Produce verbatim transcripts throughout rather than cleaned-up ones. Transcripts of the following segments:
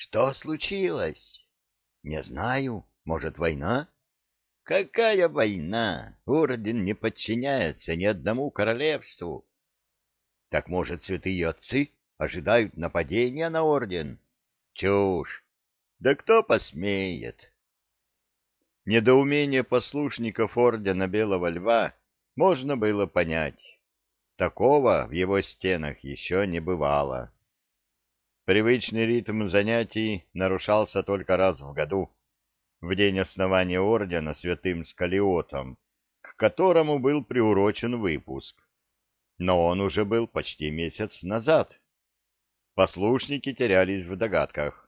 Что случилось? Не знаю. Может, война? Какая война? Орден не подчиняется ни одному королевству. Так, может, святые отцы ожидают нападения на орден? Чушь. Да кто посмеет? Недоумение послушников ордена Белого Льва можно было понять. Такого в его стенах еще не бывало. Привычный ритм занятий нарушался только раз в году, в день основания ордена святым Скалиотом, к которому был приурочен выпуск. Но он уже был почти месяц назад. Послушники терялись в догадках.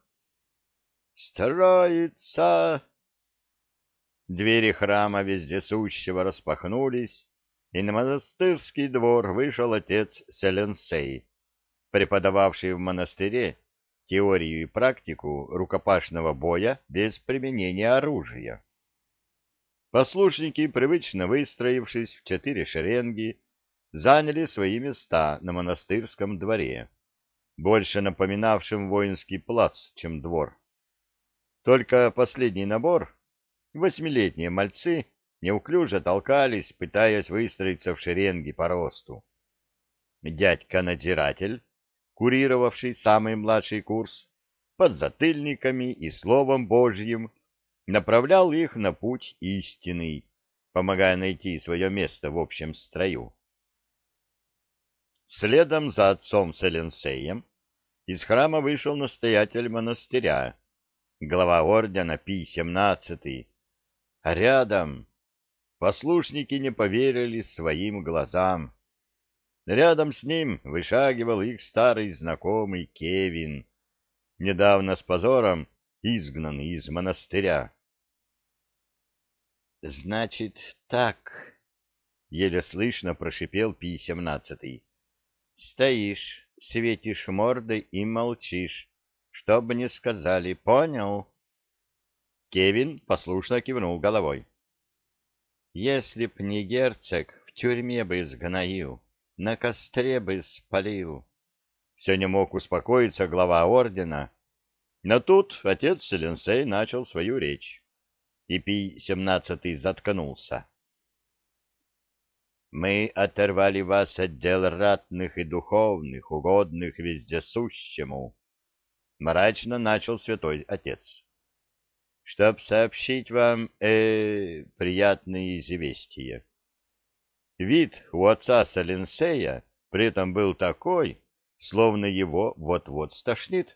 «Строится!» Двери храма вездесущего распахнулись, и на монастырский двор вышел отец Селенсей, преподававший в монастыре теорию и практику рукопашного боя без применения оружия. Послушники, привычно выстроившись в четыре шеренги, заняли свои места на монастырском дворе, больше напоминавшем воинский плац, чем двор. Только последний набор, восьмилетние мальцы, неуклюже толкались, пытаясь выстроиться в шеренги по росту. Дядька-надзиратель, курировавший самый младший курс, подзатыльниками и словом Божьим направлял их на путь истинный, помогая найти свое место в общем строю. Следом за отцом Селенсеем из храма вышел настоятель монастыря, глава ордена Пий семнадцатый, а рядом послушники не поверили своим глазам. Рядом с ним вышагивал их старый знакомый Кевин, недавно с позором изгнанный из монастыря. — Значит, так, — еле слышно прошипел Пий семнадцатый. — Стоишь, светишь мордой и молчишь, что бы ни сказали, понял? Кевин послушно кивнул головой. — Если б не герцог, в тюрьме бы сгноил, на костре бы спалил. Все не мог успокоиться глава ордена, но тут отец Селенсей начал свою речь, и Пий семнадцатый заткнулся. «Мы оторвали вас от дел ратных и духовных, угодных вездесущему», — мрачно начал святой отец, — «чтоб сообщить вам, э, приятные известия». Вид у отца Селенсея при этом был такой, словно его вот-вот стошнит.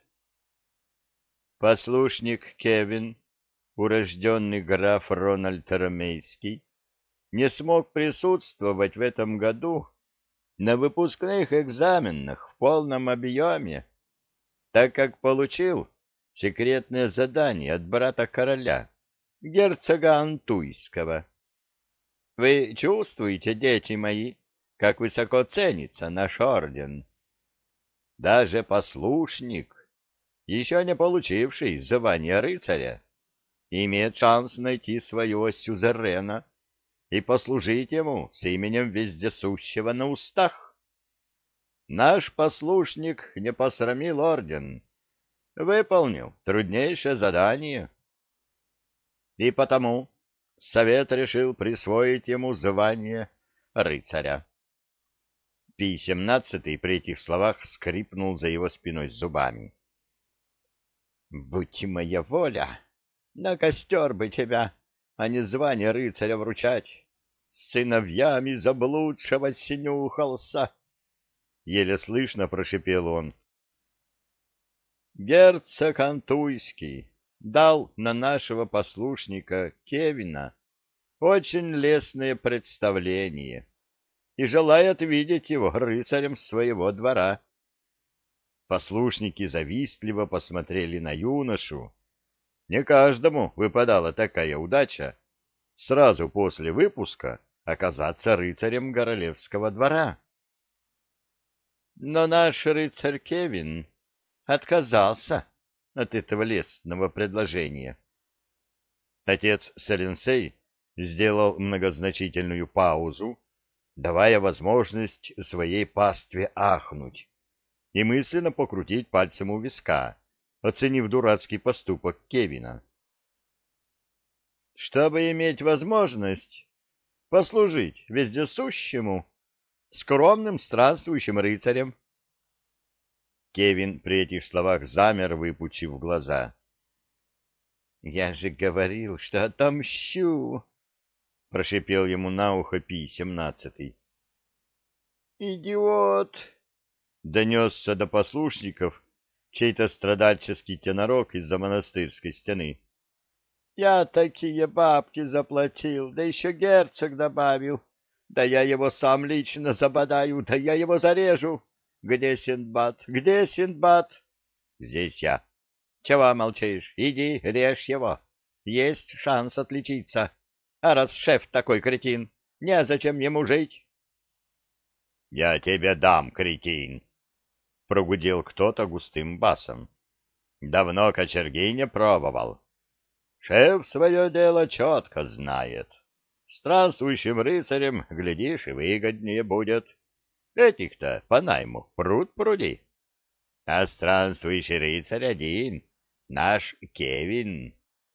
Послушник Кевин, урожденный граф Рональд Ромейский, не смог присутствовать в этом году на выпускных экзаменах в полном объеме, так как получил секретное задание от брата короля, герцога Антуйского. Вы чувствуете, дети мои, как высоко ценится наш орден? Даже послушник, еще не получивший звания рыцаря, имеет шанс найти своего сюзерена и послужить ему с именем вездесущего на устах. Наш послушник не посрамил орден, выполнил труднейшее задание. И потому совет решил присвоить ему звание рыцаря. Пий семнадцатый при этих словах скрипнул за его спиной зубами. — Будь моя воля, на костер бы тебя, а не звание рыцаря вручать. С сыновьями заблудшего снюхался! — еле слышно прошипел он. Герцог Антуйский дал на нашего послушника Кевина очень лестное представление и желает видеть его рыцарем своего двора. Послушники завистливо посмотрели на юношу. Не каждому выпадала такая удача сразу после выпуска оказаться рыцарем королевского двора. Но наш рыцарь Кевин отказался от этого лестного предложения. Отец Селенсей сделал многозначительную паузу, давая возможность своей пастве ахнуть и мысленно покрутить пальцем у виска, оценив дурацкий поступок Кевина. «Чтобы иметь возможность послужить вездесущему, скромным странствующим рыцарем». Кевин при этих словах замер, выпучив глаза. «Я же говорил, что отомщу!» — прошипел ему на ухо Пи-семнадцатый. «Идиот!» — донесся до послушников чей-то страдальческий тенорок из-за монастырской стены. «Я такие бабки заплатил, да еще герцог добавил. Да я его сам лично забодаю, да я его зарежу. Где Синдбад? Где Синдбад?» «Здесь я». «Чего молчишь? Иди, режь его. Есть шанс отличиться. А раз шеф такой кретин, незачем ему жить». «Я тебе дам, кретин!» — прогудел кто-то густым басом. «Давно кочерги не пробовал. Шеф свое дело четко знает. Странствующим рыцарем, глядишь, и выгоднее будет. Этих-то по найму пруд пруди. А странствующий рыцарь один, наш Кевин».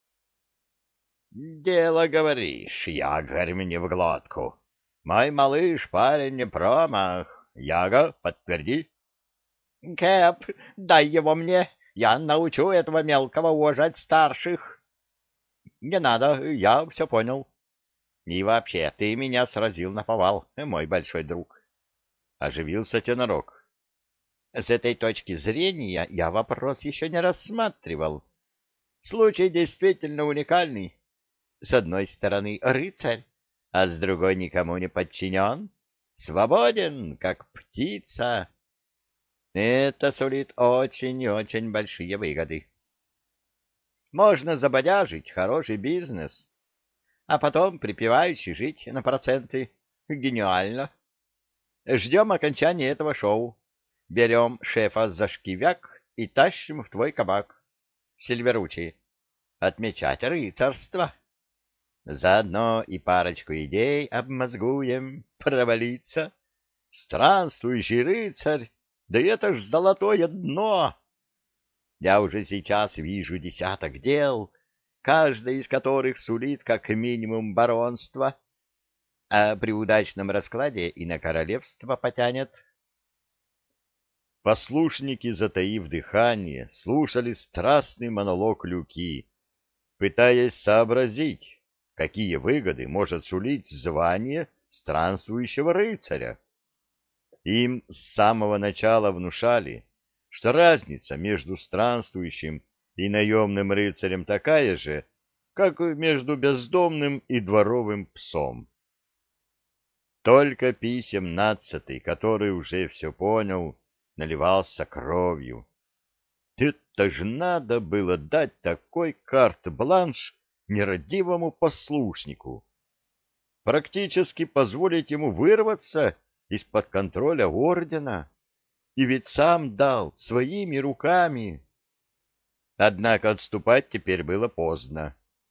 «Дело, говоришь, ягорь мне в глотку. Мой малыш парень не промах. Яга, подтверди». «Кэп, дай его мне, я научу этого мелкого уважать старших». «Не надо, я все понял. И вообще, ты меня сразил наповал, мой большой друг». Оживился тенорок. «С этой точки зрения я вопрос еще не рассматривал. Случай действительно уникальный. С одной стороны рыцарь, а с другой никому не подчинен, свободен, как птица. Это сулит очень и очень большие выгоды. Можно забодяжить хороший бизнес, а потом припеваючи жить на проценты. Гениально. Ждем окончания этого шоу. Берем шефа за шкивяк и тащим в твой кабак, Сильверучи, отмечать рыцарство. Заодно и парочку идей обмозгуем. Провалиться. Странствующий рыцарь, да это ж золотое дно. Я уже сейчас вижу десяток дел, каждая из которых сулит как минимум баронство, а при удачном раскладе и на королевство потянет. Послушники, затаив дыхание, слушали страстный монолог Люки, пытаясь сообразить, какие выгоды может сулить звание странствующего рыцаря. Им с самого начала внушали, что разница между странствующим и наемным рыцарем такая же, как между бездомным и дворовым псом. Только Пи-семнадцатый, который уже все понял, наливался кровью. Это ж надо было дать такой карт-бланш нерадивому послушнику. Практически позволить ему вырваться из-под контроля ордена. И ведь сам дал своими руками. Однако отступать теперь было поздно.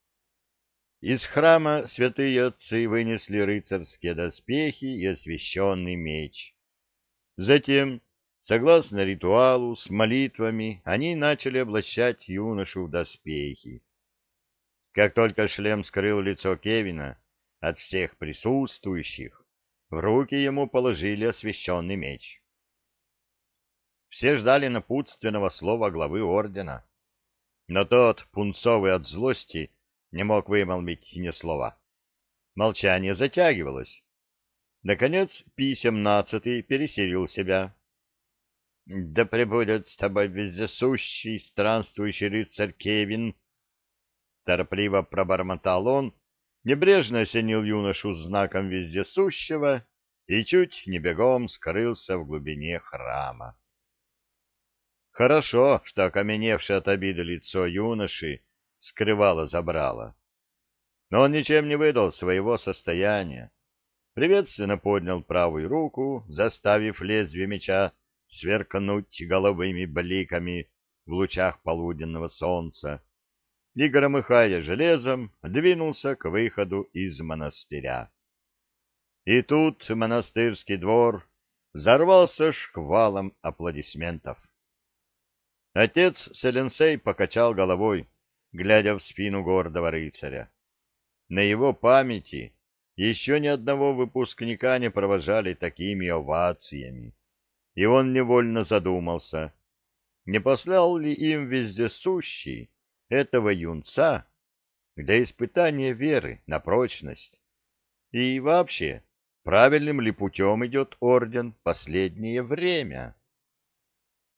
Из храма святые отцы вынесли рыцарские доспехи и освященный меч. Затем, согласно ритуалу, с молитвами, они начали облачать юношу в доспехи. Как только шлем скрыл лицо Кевина от всех присутствующих, в руки ему положили освященный меч. Все ждали напутственного слова главы ордена, но тот, пунцовый от злости, не мог вымолвить ни слова. Молчание затягивалось. Наконец Пи-семнадцатый пересилил себя. — Да пребудет с тобой вездесущий, странствующий рыцарь Кевин! — торопливо пробормотал он, небрежно осенил юношу знаком вездесущего и чуть не бегом скрылся в глубине храма. Хорошо, что окаменевшее от обиды лицо юноши скрывало забрало. Но он ничем не выдал своего состояния. Приветственно поднял правую руку, заставив лезвие меча сверкнуть голубыми бликами в лучах полуденного солнца, и, громыхая железом, двинулся к выходу из монастыря. И тут монастырский двор взорвался шквалом аплодисментов. Отец Селенсей покачал головой, глядя в спину гордого рыцаря. На его памяти еще ни одного выпускника не провожали такими овациями, и он невольно задумался, не послал ли им вездесущий этого юнца для испытания веры на прочность. И вообще, правильным ли путем идет орден последнее время?